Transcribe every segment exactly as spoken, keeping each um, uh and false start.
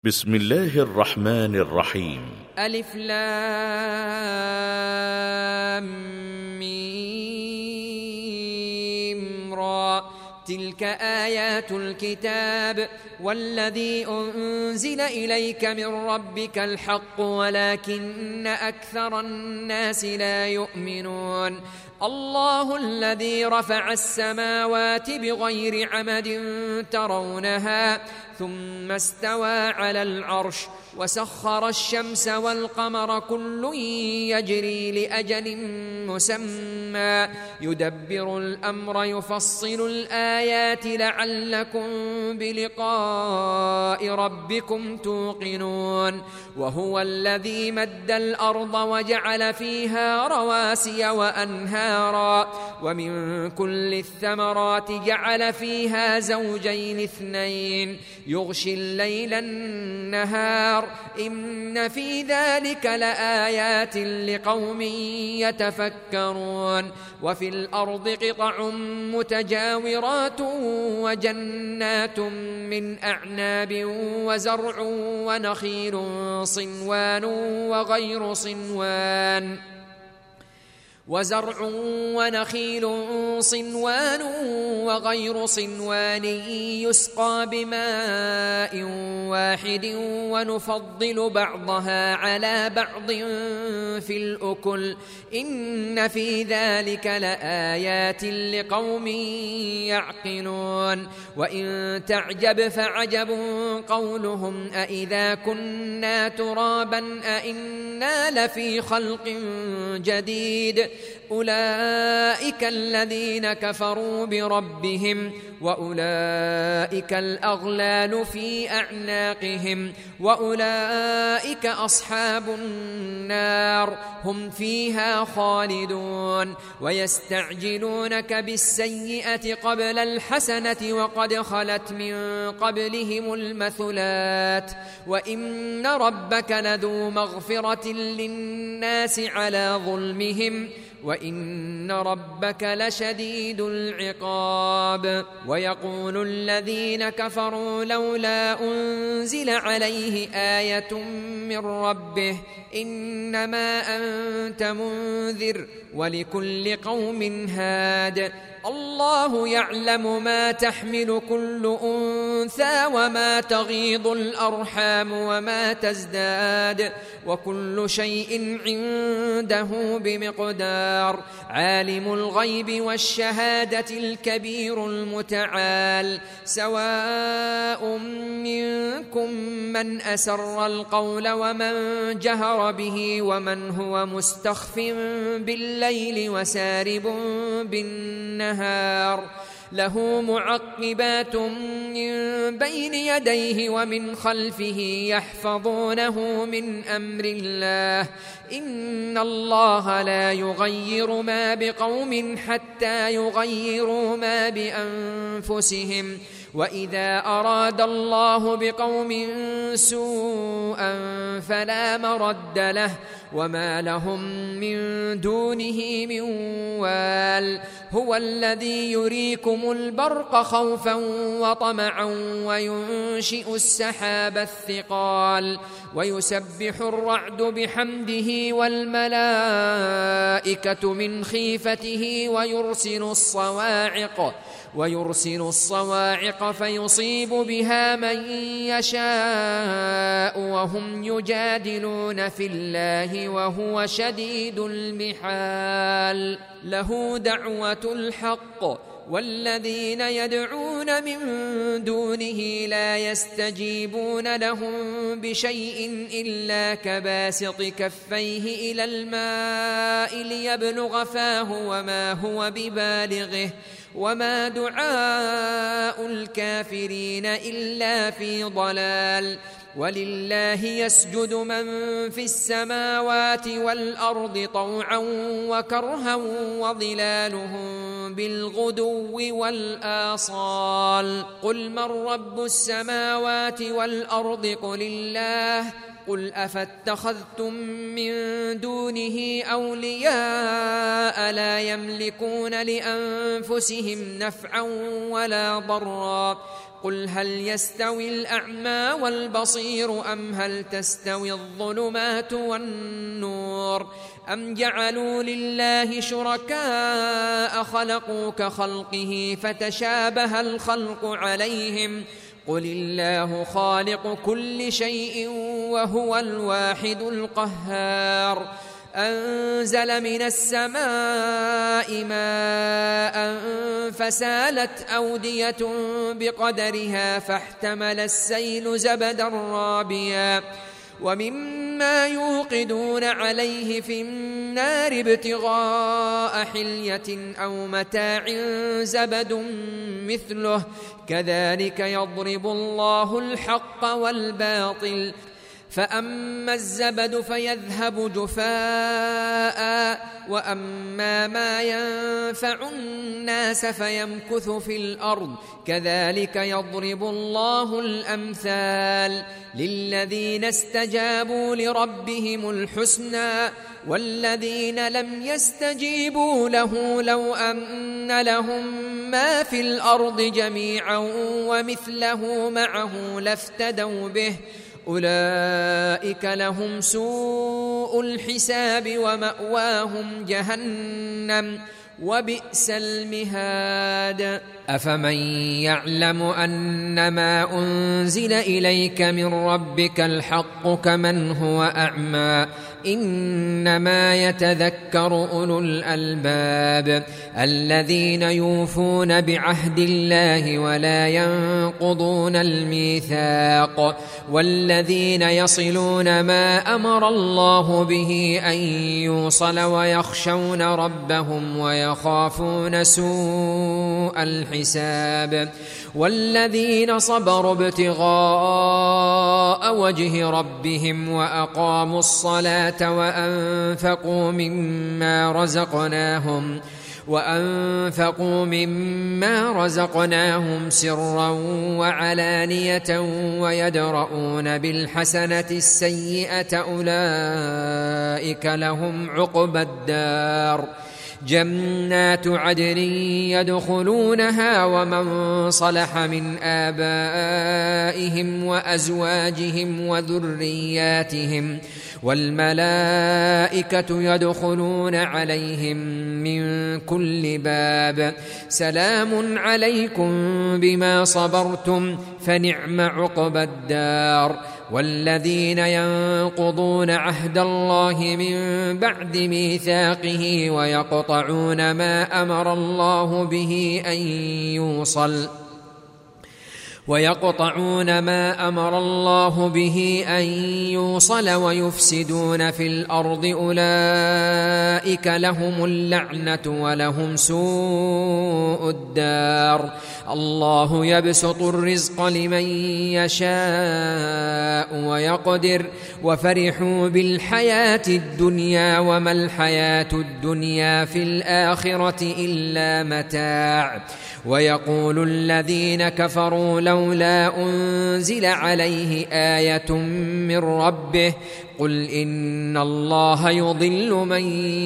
بسم الله الرحمن الرحيم. ألف لام ميم را. تلك آيات الكتاب والذي أنزل إليك من ربك الحق ولكن أكثر الناس لا يؤمنون. الله الذي رفع السماوات بغير عمد ترونها ثم استوى على العرش وسخر الشمس والقمر كل يجري لأجل مسمى يدبر الأمر يفصل الآيات لعلكم بلقاء ربكم توقنون. وهو الذي مد الأرض وجعل فيها رواسي وأنهارا ومن كل الثمرات جعل فيها زوجين اثنين يغشي الليل النهار إن في ذلك لآيات لقوم يتفكرون. وفي الأرض قطع متجاورات وجنات من أعناب وزرع ونخيل صنوان وغير صنوان وزرع ونخيل صنوان وغير صنوان يسقى بماء واحد ونفضل بعضها على بعض في الأكل إن في ذلك لآيات لقوم يعقلون. وإن تعجب فعجب قولهم أإذا كنا ترابا أإنا لفي خلق جديد أولئك الذين كفروا بربهم وأولئك الأغلال في أعناقهم وأولئك أصحاب النار هم فيها خالدون. ويستعجلونك بالسيئة قبل الحسنة وقد خلت من قبلهم المثلات وإن ربك لذو مغفرة للناس على ظلمهم وإن ربك لشديد العقاب. ويقول الذين كفروا لولا أنزل عليه آية من ربه إنما أنت منذر ولكل قوم هاد الله يعلم ما تحمل كل أنثى وما تغيض الأرحام وما تزداد وكل شيء عنده بمقدار. عالم الغيب والشهادة الكبير المتعال سواء منكم من أسر القول ومن جهر به ومن هو مستخف بالليل وسارب بالنهار له معقبات من بين يديه ومن خلفه يحفظونه من أمر الله إن الله لا يغير ما بقوم حتى يغيروا ما بأنفسهم وإذا أراد الله بقوم سوءا فلا مرد له وما لهم من دونه من وال. هو الذي يريكم البرق خوفا وطمعا وينشئ السحاب الثقال ويسبح الرعد بحمده والملائكة من خيفته ويرسل الصواعق ويرسل الصواعق فيصيب بها من يشاء وهم يجادلون في الله وهو شديد المحال. له دعوة الحق والذين يدعون من دونه لا يستجيبون لهم بشيء إلا كباسط كفيه إلى الماء ليبلغ فاه وما هو ببالغه وما دعاء الكافرين إلا في ضلال. ولله يسجد من في السماوات والأرض طوعا وكرها وظلالهم بالغدو والآصال. قل من رب السماوات والأرض قل الله قل أفاتخذتم من دونه أولياء لا يملكون لأنفسهم نفعا ولا ضرا قل هل يستوي الأعمى والبصير أم هل تستوي الظلمات والنور أم جعلوا لله شركاء خلقوا كخلقه فتشابه الخلق عليهم قل الله خالق كل شيء وهو الواحد القهار أنزل من السماء ماء فسالت أودية بقدرها فاحتمل السيل زبدا رابيا ومما يوقدون عليه في النار ابتغاء حلية أو متاع زبد مثله كذلك يضرب الله الحق والباطل فأما الزبد فيذهب جفاء وأما ما ينفع الناس فيمكث في الأرض كذلك يضرب الله الأمثال للذين استجابوا لربهم الحسنى والذين لم يستجيبوا له لو أن لهم ما في الأرض جميعا ومثله معه لافتدوا به أولئك لهم سوء الحساب ومأواهم جهنم وبئس المهاد أفمن يعلم أنما أنزل إليك من ربك الحق كمن هو أعمى إنما يتذكر أولو الألباب الذين يوفون بعهد الله ولا ينقضون الميثاق والذين يصلون ما أمر الله به أن يوصل ويخشون ربهم ويخافون سوء الحساب والذين صبروا ابتغاء وجه ربهم وأقاموا الصلاة وأنفقوا مما رزقناهم وأنفقوا مما رزقناهم سرا وعلانية ويدرؤون بالحسنة السيئة أولئك لهم عقبى الدار جنات عدن يدخلونها ومن صلح من آبائهم وأزواجهم وذرياتهم والملائكة يدخلون عليهم من كل باب سلام عليكم بما صبرتم فنعم عقبى الدار والذين ينقضون عهد الله من بعد ميثاقه ويقطعون ما أمر الله به أن يوصل ويقطعون ما أمر الله به أن يوصل ويفسدون في الأرض أولئك لهم اللعنة ولهم سوء الدار الله يبسط الرزق لمن يشاء ويقدر وفرحوا بالحياة الدنيا وما الحياة الدنيا في الآخرة إلا متاع ويقول الذين كفروا لولا أنزل عليه آية من ربه قل إن الله يضل من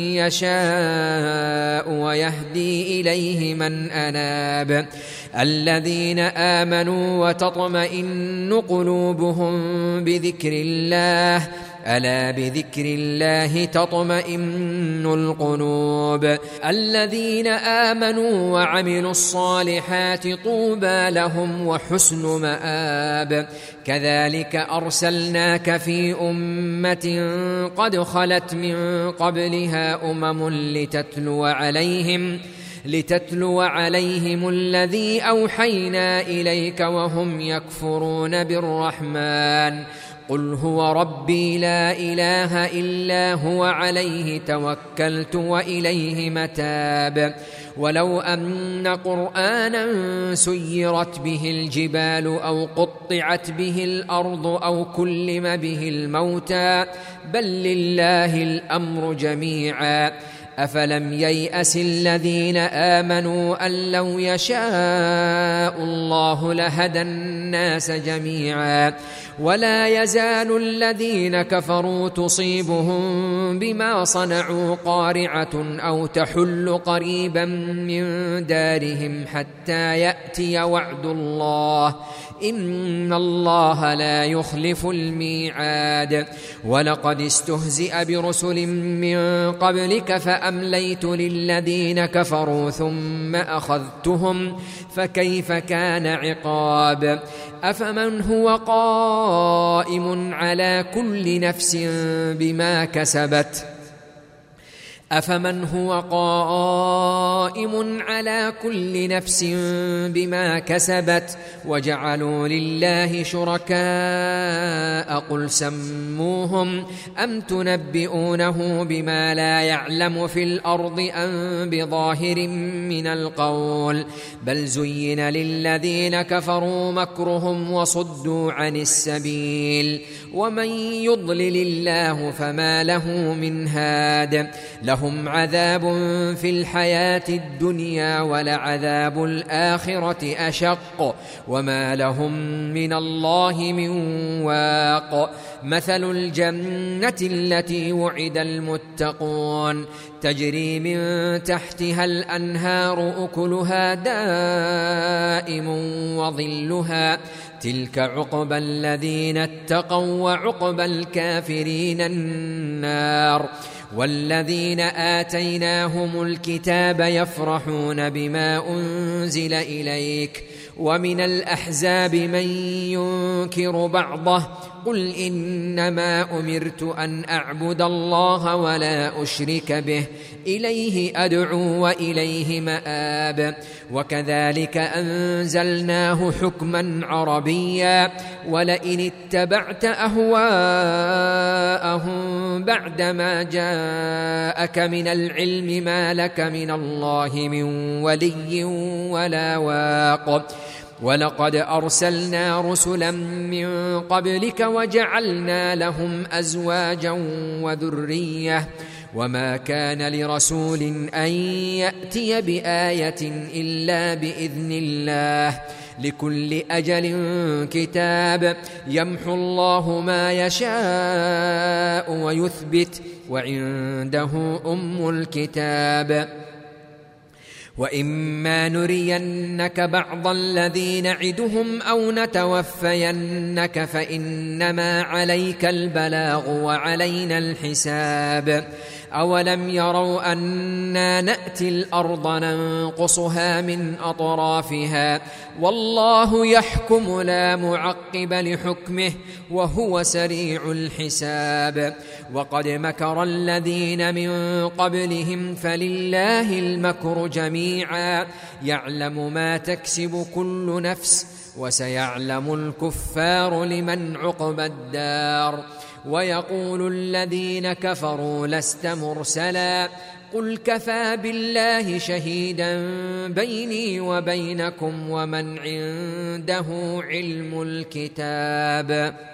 يشاء ويهدي إليه من أناب الذين آمنوا وتطمئن قلوبهم بذكر الله ألا بذكر الله تطمئن القلوب الذين آمنوا وعملوا الصالحات طوبى لهم وحسن مآب كذلك أرسلناك في أمة قد خلت من قبلها أمم لتتلو عليهم لتتلو عليهم الذي أوحينا إليك وهم يكفرون بالرحمن قل هو ربي لا إله إلا هو عليه توكلت وإليه متاب ولو أن قرآنا سيرت به الجبال أو قطعت به الأرض أو كلم به الموتى بل لله الأمر جميعا أفلم ييأس الذين آمنوا أن لو يشاء الله لهدى الناس جميعا ولا يزال الذين كفروا تصيبهم بما صنعوا قارعة أو تحل قريبا من دارهم حتى يأتي وعد الله إن الله لا يخلف الميعاد ولقد استهزئ برسل من قبلك فأمليت للذين كفروا ثم أخذتهم فكيف كان عقاب أفمن هو قائم على كل نفس بما كسبت أفمن هو قائم على كل نفس بما كسبت وجعلوا لله شركاء قل سموهم أم تنبئونه بما لا يعلم في الأرض أم بظاهر من القول بل زين للذين كفروا مكرهم وصدوا عن السبيل ومن يضلل الله فما له من هاد لهم عذاب في الحياة الدنيا ولعذاب الآخرة أشق وما لهم من الله من واق مثل الجنة التي وعد المتقون تجري من تحتها الأنهار أكلها دائم وظلها تلك عقبى الذين اتقوا وعقبى الكافرين النار والذين آتيناهم الكتاب يفرحون بما أنزل إليك ومن الأحزاب من ينكر بعضه قل إنما أمرت أن أعبد الله ولا أشرك به إليه أدعو وإليه مآب وكذلك أنزلناه حكما عربيا ولئن اتبعت أهواءهم بعدما جاءك من العلم ما لك من الله من ولي ولا واق ولقد أرسلنا رسلا من قبلك وجعلنا لهم أزواجا وذرية وما كان لرسول أن يأتي بآية إلا بإذن الله لكل أجل كتاب يمحو الله ما يشاء ويثبت وعنده أم الكتاب وإما نرينك بعض الذي نعدهم أو نتوفينك فإنما عليك البلاغ وعلينا الحساب أولم يروا أنا نأتي الأرض ننقصها من أطرافها والله يحكم لا معقب لحكمه وهو سريع الحساب وقد مكر الذين من قبلهم فلله المكر جميعا يعلم ما تكسب كل نفس وسيعلم الكفار لمن عقبى الدار ويقول الذين كفروا لست مرسلا قل كفى بالله شهيدا بيني وبينكم ومن عنده علم الكتاب